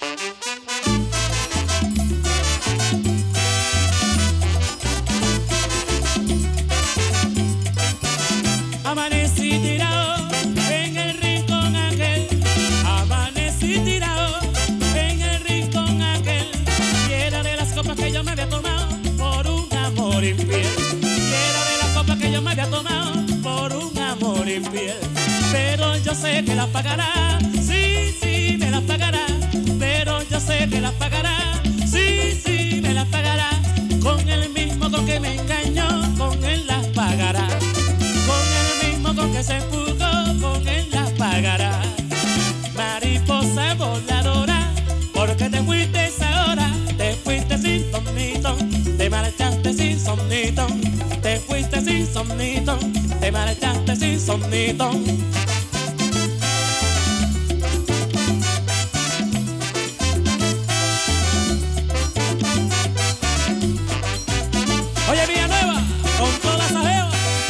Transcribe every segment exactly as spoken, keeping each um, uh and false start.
Amanecí tirado en el rincón aquel, amanecí tirado en el rincón aquel, y era de las copas que yo me había tomado por un amor infiel, y era de las copas que yo me había tomado por un amor infiel, pero yo sé que las pagará, sí, sí, me las pagará, pero yo sé que las pagará, sí, sí, me las pagará, con el mismo con que me engañó, con él las pagará. Con que se fugó, con él las pagará. Mariposa voladora, porque te fuiste ahora, te fuiste sin somnito, te marchaste sin somnito, te fuiste sin somnito, te marchaste sin somnito. Oye, Villanueva, con todas esas jevas.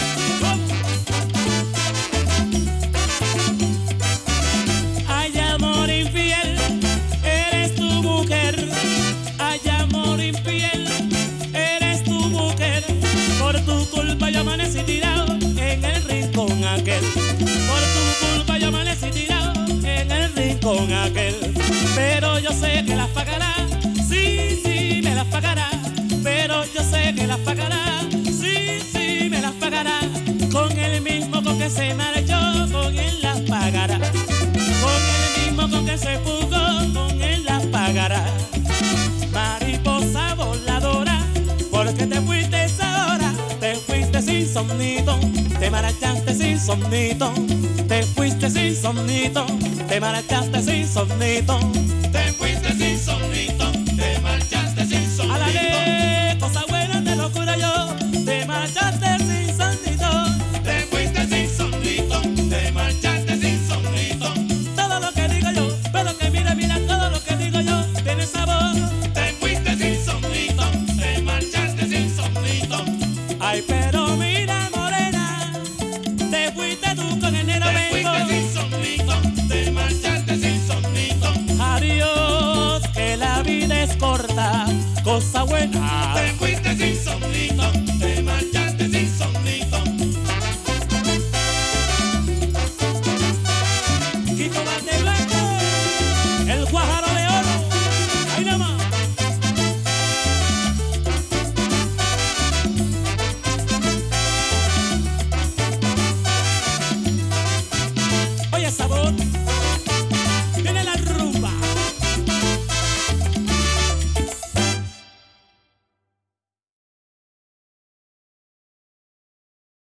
Yo amanecí tirado en el rincón aquel, por tu culpa yo amanecí tirado en el rincón aquel, pero yo sé que las pagará, sí, sí, me las pagará, pero yo sé que las pagará, sí, sí, me las pagará, con el mismo con que se marchó, con él las pagará, con el mismo con que se fugó, con él las pagará. Mariposa voladora, porque te fuiste ahora, te fuiste sin somnito, te marchaste sin somnito, te fuiste sin somnito, te marchaste sin somnito, te fuiste sin somnito, te marchaste sin somnito. A la ley, cosa buena te lo curo yo, te marchaste sin somnito, te fuiste sin somnito, te marchaste sin somnito. Todo lo que digo yo, pero que mira, mira, todo lo que digo yo tiene sabor. Te fuiste sin somnito, te marchaste sin somnito. Ay, pero mira, morena, te fuiste tú con el negro Te vengo. fuiste sin somnito, te marchaste sin somnito. Adiós, que la vida es corta, cosa buena. Te fuiste